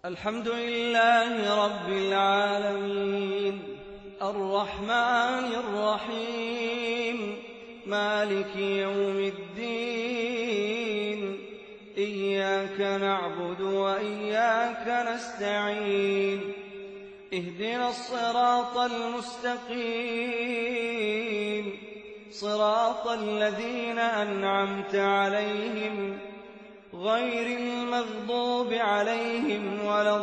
الحمد لله رب العالمين الرحمن الرحيم مالك يوم الدين إياك نعبد وإياك نستعين اهدنا الصراط المستقيم صراط الذين أنعمت عليهم غير المغضوب عليهم ولا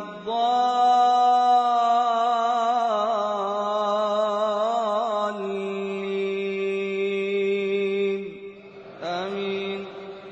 الضالين آمين.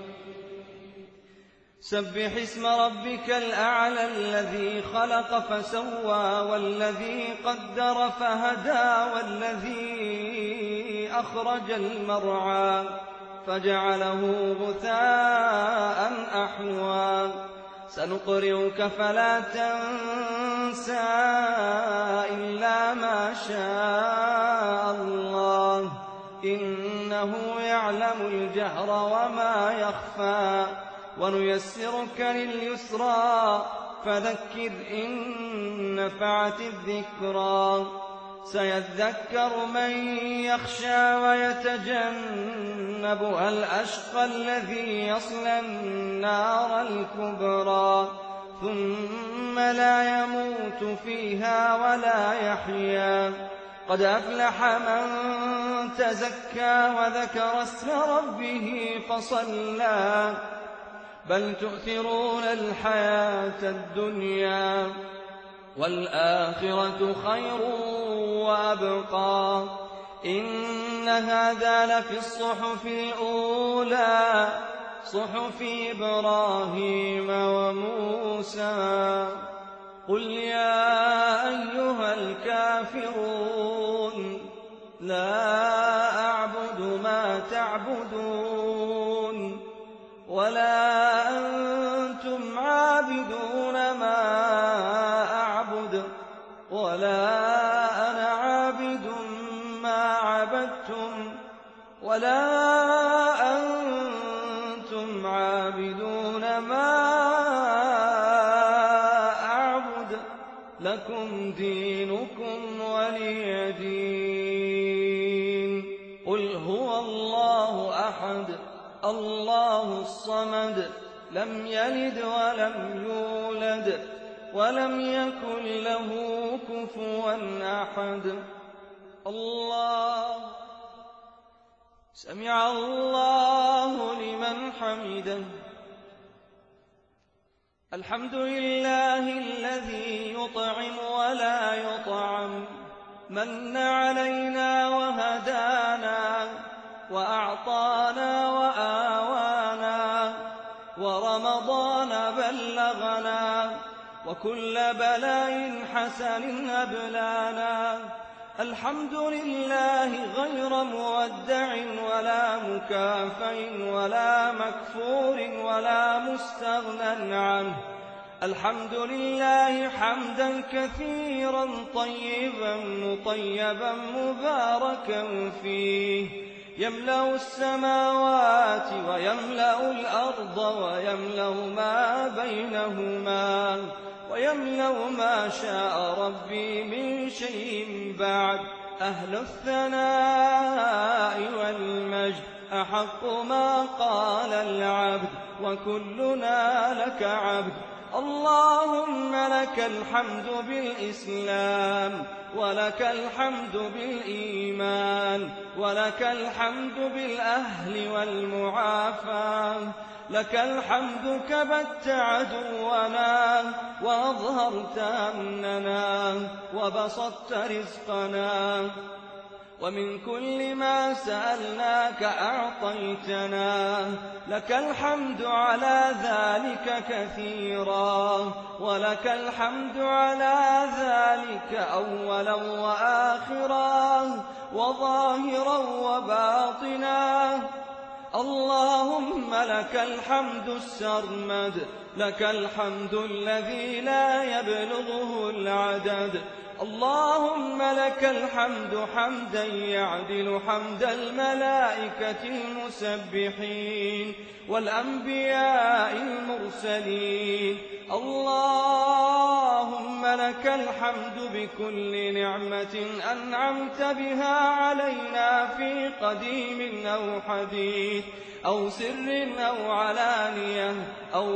سبح اسم ربك الأعلى الذي خلق فسوى والذي قدر فهدى والذي أخرج المرعى فجعله غثاء أحوى سنقرئك فلا تنسى إلا ما شاء الله إنه يعلم الجهر وما يخفى ونيسرك لليسرى فذكر إن نفعت الذكرى سيذكر من يخشى ويتجنبها الأشقى الذي يصلى النار الكبرى ثم لا يموت فيها ولا يحيا قد أفلح من تزكى وذكر اسم ربه فصلى بل تؤثرون الحياة الدنيا والآخرة خير وأبقى إن هذا لفي الصحف الأولى صحف إبراهيم وموسى قل يا أيها الكافرون لا أعبد ما تعبدون ولا أنتم عابدون ما أعبد ولا أنا عابد ما عبدتم ولا أنتم عابدون ما أعبد لكم دينكم ولي دين. قل هو الله أحد الله الصمد لم يلد ولم يولد ولم يكن له كفوا أحد. الله سمع الله لمن حمده. الحمد لله الذي يطعم ولا يطعم من علينا وهدانا وأعطانا وآوانا ورمضان بلغنا وكل بلاء حسن أبلانا. الحمد لله غير مودع ولا مكافئ ولا مكفور ولا مستغنى عنه. الحمد لله حمدا كثيرا طيبا مطيبا مباركا فيه يملأ السماوات ويملأ الأرض ويملأ ما بينهما ويملأ ما شاء ربي من شيء بعد. أهل الثناء والمجد أحق ما قال العبد وكلنا لك عبد. اللهم لك الحمد بالإسلام ولك الحمد بالإيمان ولك الحمد بالأهل والمعافاة. لك الحمد كبت عدونا وأظهرت أمننا وبسطت رزقنا ومن كل ما سألناك أعطيتنا. لك الحمد على ذلك كثيرا ولك الحمد على ذلك أولا وآخرا وظاهرا وباطنا. اللهم لك الحمد السرمد لك الحمد الذي لا يبلغه العدد. اللهم لك الحمد حمدا يعدل حمد الملائكة المسبحين والأنبياء المرسلين. اللهم لك الحمد بكل نعمة أنعمت بها علينا في قديم أو حديث أو سر أو علانية أو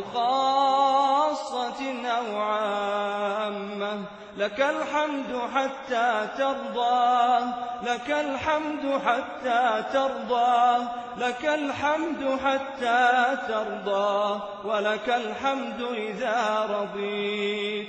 خاصة أو عامة. لك الحمد حتى ترضى، لك الحمد حتى ترضى، لك الحمد حتى ترضى، ولك الحمد إذا رضيت.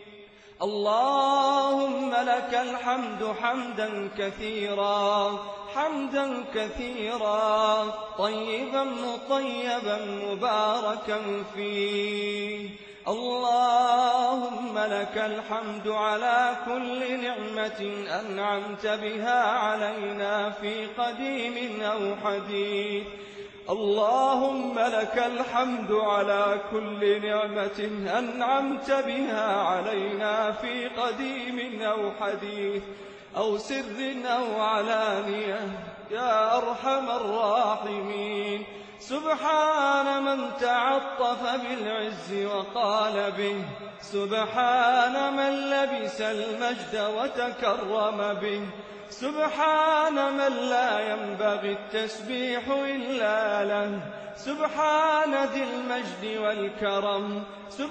اللهم لك الحمد حمدا كثيرا، حمدا كثيرا طيبا مطيبا مباركا فيه. اللهم لك الحمد على كل نعمة أنعمت بها علينا في قديم أو حديث. اللهم لك الحمد على كل نعمة أنعمت بها علينا في قديم أو حديث أو سر أو علانية يا أرحم الراحمين. سبحان من تعطف بالعز وقال به، سبحان من لبس المجد وتكرم به، سبحان من لا ينبغي التسبيح إلا له، سبحان ذي المجد والكرم،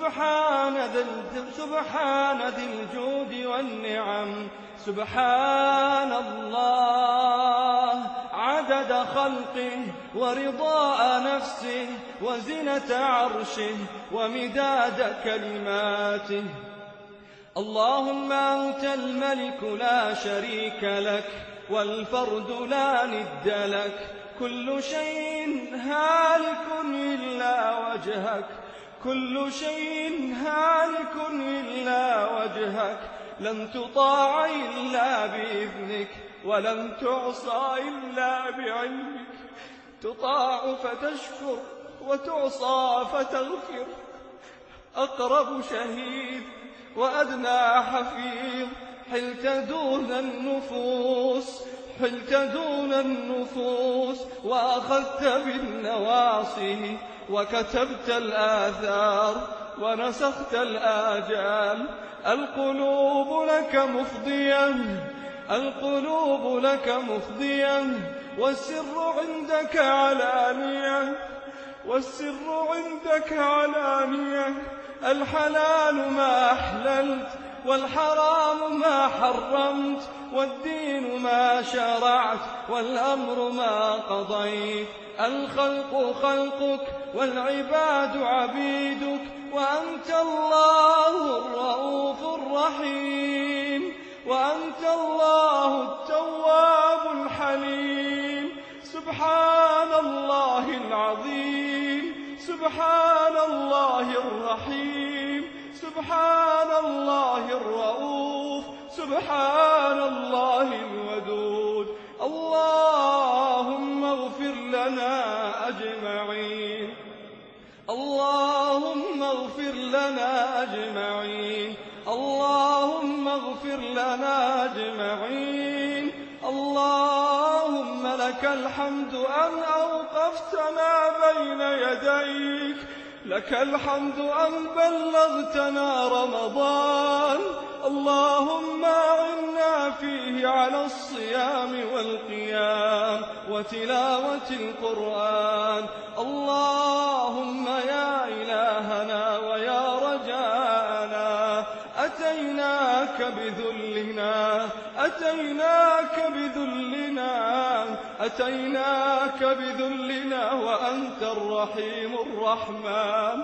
سبحان ذي الجود والنعم. سبحان الله عدد خلقه ورضاء نفسه وزنة عرشه ومداد كلماته. اللهم أنت الملك لا شريك لك والفرد لا ند لك، كل شيء هالك إلا وجهك، كل شيء هالك إلا وجهك، لن تطاع إلا بإذنك ولن تعصى إلا بعلمك، تطاع فتشكر وتعصى فتغفر. أقرب شهيد وأدنى حفيظ، حلت دون النفوس، حلت دون النفوس وأخذت بالنواصي وكتبت الآثار ونسخت الآجال. القلوب لك مفضية، القلوب لك مفضية، والسر عندك علانية، والسر عندك علانية. الحلال ما أحللت والحرام ما حرمت، والدين ما شرعت والأمر ما قضيت. الخلق خلقك والعباد عبيدك، وأنت الله الرؤوف الرحيم، وأنت الله التواب الحليم. سبحان الله العظيم، سبحان الله الرحيم، سبحان الله الرؤوف، سبحان الله الودود. اللهم اغفر لنا أجمعين، اللهم اغفر لنا أجمعين، اللهم اغفر لنا أجمعين. اللهم لك الحمد أن أوقفتنا بين يديك، لك الحمد أن بلغتنا رمضان. اللهم أعنا فيه على الصيام والقيام وتلاوة القرآن. اللهم يا إلهنا ويا رجاءنا، أتيناك بذلنا، أتيناك بذلنا، أتيناك بذلنا وأنت الرحيم الرحمن.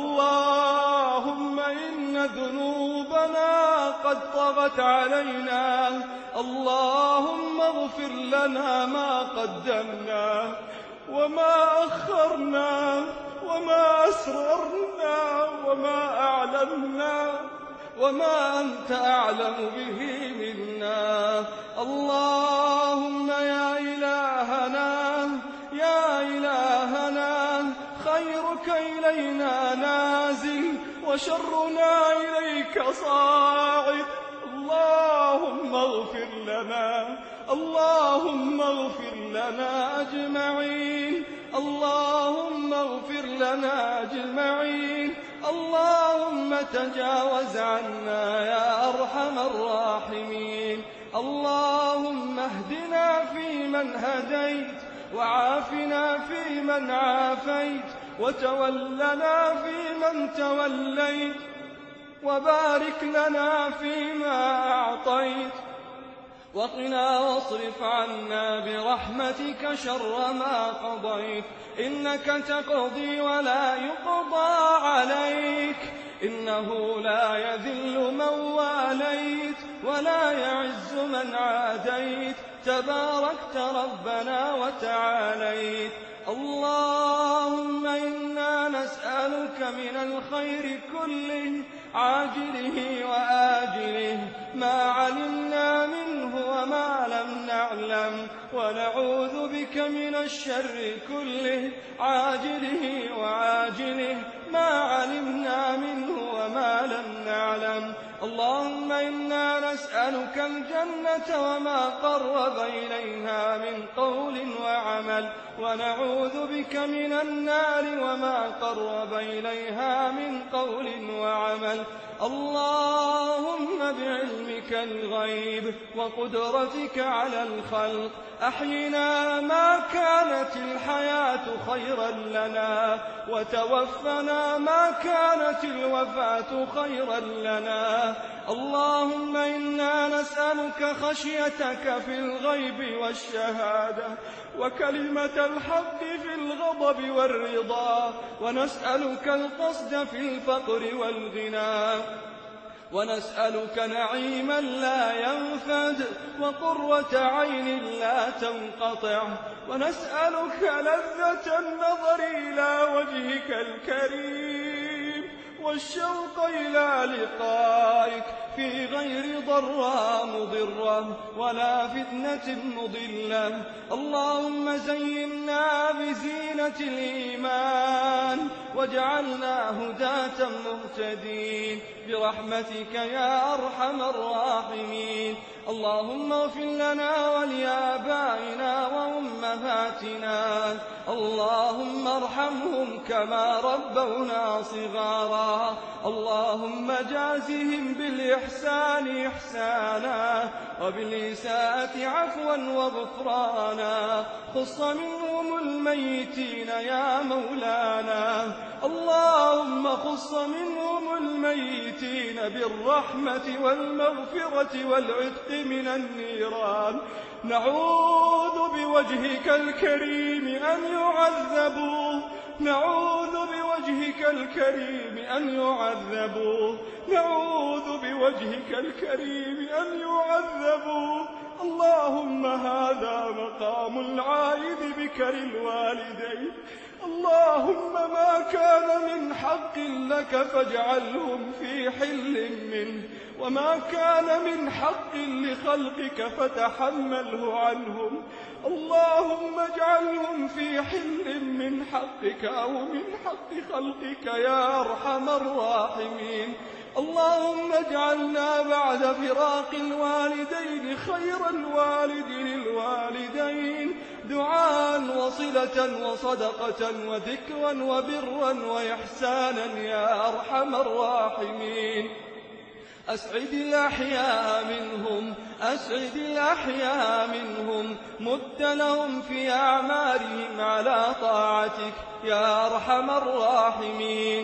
اللهم إن ذنوبنا قد طغت علينا، اللهم اغفر لنا ما قدمنا وما أخرنا وما أسررنا وما أعلنا وما أنت أعلم به منا. اللهم يا إلهنا، يا إلهنا، خيرك إلينا نازل وشرنا إليك صاعد. اللهم اغفر لنا، اللهم اغفر لنا أجمعين، اللهم اغفر لنا أجمعين، اللهم تجاوز عنا يا أرحم الراحمين. اللهم اهدنا فيمن هديت، وعافنا فيمن عافيت، وتولنا فيمن توليت، وبارك لنا فيما أعطيت، وقنا واصرف عنا برحمتك شر ما قضيت. إنك تقضي ولا يقضى عليك، إنه لا يذل من واليت ولا يعز من عاديت، تباركت ربنا وتعاليت. اللهم إنا نسألك من الخير كله عاجله وآجله، ما علمنا منه وما لم نعلم، ونعوذ بك من الشر كله عاجله وعاجله، ما علمنا منه وما لم نعلم. اللهم إنا نسألك الجنة وما قرب إليها من قول وعمل، ونعوذ بك من النار وما قرب إليها من قول وعمل. اللهم بعلمك الغيب وقدرتك على الخلق أحينا ما كانت الحياة خيرا لنا، وتوفنا ما كانت الوفاة خيرا لنا. اللهم إنا نسألك خشيتك في الغيب والشهادة، وكلمة الحق في الغضب والرضا، ونسألك القصد في الفقر والغنى، ونسألك نعيما لا ينفد، وقرة عين لا تنقطع، ونسألك لذة النظر إلى وجهك الكريم، والشوق إلى لقائك في غير ضراء مضرة ولا فتنة مضلة. اللهم زينا بزينة الإيمان، واجعلنا هداة مهتدين برحمتك يا أرحم الراحمين. اللهم اغفر لنا ولآبائنا وأمهاتنا، اللهم ارحمهم كما ربونا صغارا. اللهم جازهم بالإحسان إحسانا، وبالإساءة عفوا وغفرانا. خص منهم الميتين يا مولانا، اللهم خص منهم الميتين بالرحمة والمغفرة والعتق من النيران. نعوذ بوجهك الكريم أن يعذبوا، نعوذ بوجهك الكريم أن يعذبوا، نعوذ بوجهك الكريم أن يعذبوا. اللهم هذا مقام العائد بك للوالدين، اللهم ما كان من حق لك فاجعلهم في حل منه، وما كان من حق لخلقك فتحمله عنهم. اللهم اجعلهم في حل من حقك أو من حق خلقك يا أرحم الراحمين. اللهم اجعلنا بعد فراق الوالدين خير الوالد للوالدين، دعاء وصلة وصدقة وذكرا وبرا وإحسانا يا أرحم الراحمين. أسعد الأحياء منهم، أسعد الأحياء منهم، مد لهم في أعمارهم على طاعتك يا أرحم الراحمين.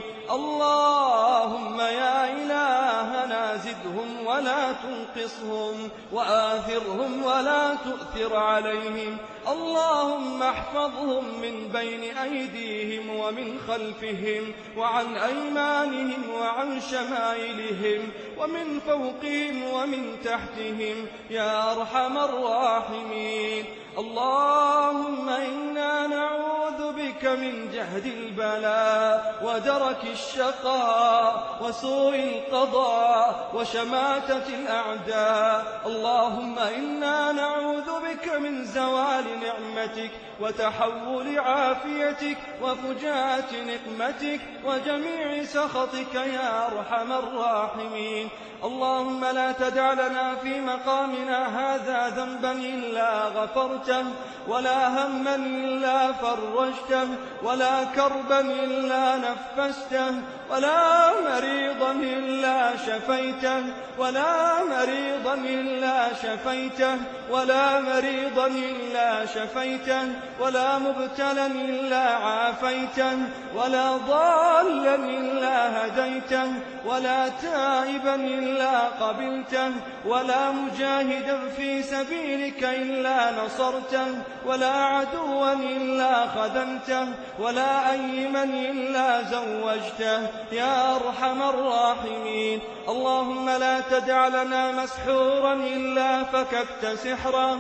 اللهم يا إلهنا زدهم ولا تنقصهم، وآثرهم ولا تؤثر عليهم. اللهم احفظهم من بين أيديهم ومن خلفهم وعن أيمانهم وعن شمائلهم ومن فوقهم ومن تحتهم يا أرحم الراحمين. اللهم إنا نعوذ بك من جهد البلاء ودرك الشقاء وسوء القضاء وشماتة الأعداء. اللهم إنا نعوذ بك من زوال نعمتك وتحول عافيتك وفجاءة نقمتك وجميع سخطك يا أرحم الراحمين. اللهم لا تدع لنا في مقامنا هذا ذنبا إلا غفرته، ولا هما إلا فرجته، ولا كربا إلا نفسته، ولا مريضا إلا شفيته ولا مريضا إلا شفيته ولا مريضا إلا شفيته ولا مبتلا إلا عافيته ولا ضالا إلا هديته ولا تائبا إلا قبلته ولا مجاهدا في سبيلك إلا نصرته ولا عدوا إلا خذلته ولا أيما إلا زوجته يا أرحم الراحمين. اللهم لا تدع لنا مسحورا إلا فككت سحره.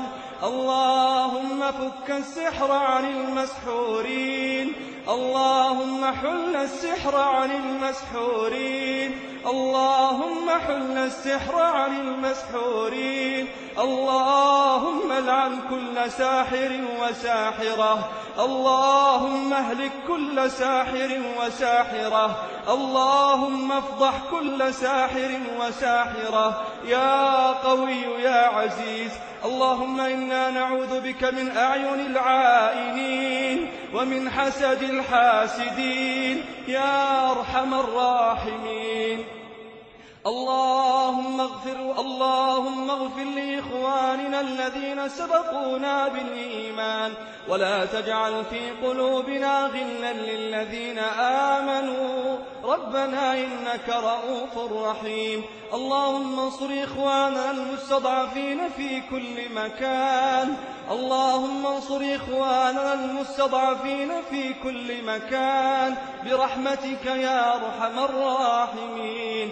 اللهم فك السحر عن المسحورين. اللهم حل السحر عن المسحورين. اللهم حل السحر عن المسحورين. اللهم العن كل ساحر وساحرة. اللهم اهلك كل ساحر وساحرة. اللهم افضح كل ساحر وساحرة يا قوي يا عزيز. اللهم إنا نعوذ بك من أعين العائنين ومن حسد الحاسدين يا أرحم الراحمين. اللهم اغفر لإخواننا الذين سبقونا بالإيمان ولا تجعل في قلوبنا غلا للذين آمنوا ربنا إنك رؤوف رحيم. اللهم انصر إخواننا المستضعفين في كل مكان. اللهم انصر إخواننا المستضعفين في كل مكان برحمتك يا أرحم الراحمين.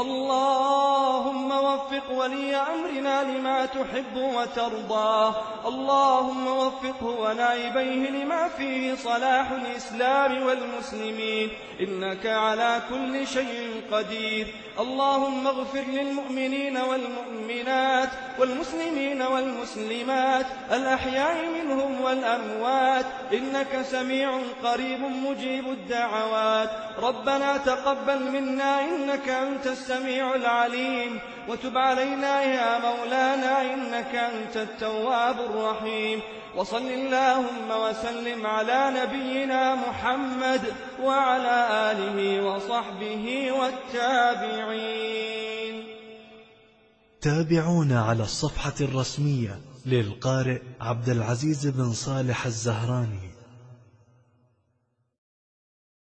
اللهم وفق ولي أمرنا لما تحب وترضى. اللهم وفقه ونائبيه لما فيه صلاح الإسلام والمسلمين إنك على كل شيء قدير. اللهم اغفر للمؤمنين والمؤمنات والمسلمين والمسلمات الأحياء منهم والأموات إنك سميع قريب مجيب الدعوات. ربنا تقبل منا إنك أنت السميع العليم وتب علينا يا مولانا إنك أنت التواب الرحيم. وصل اللهم وسلم على نبينا محمد وعلى آله وصحبه والتابعين. تابعونا على الصفحة الرسمية للقارئ عبد العزيز بن صالح الزهراني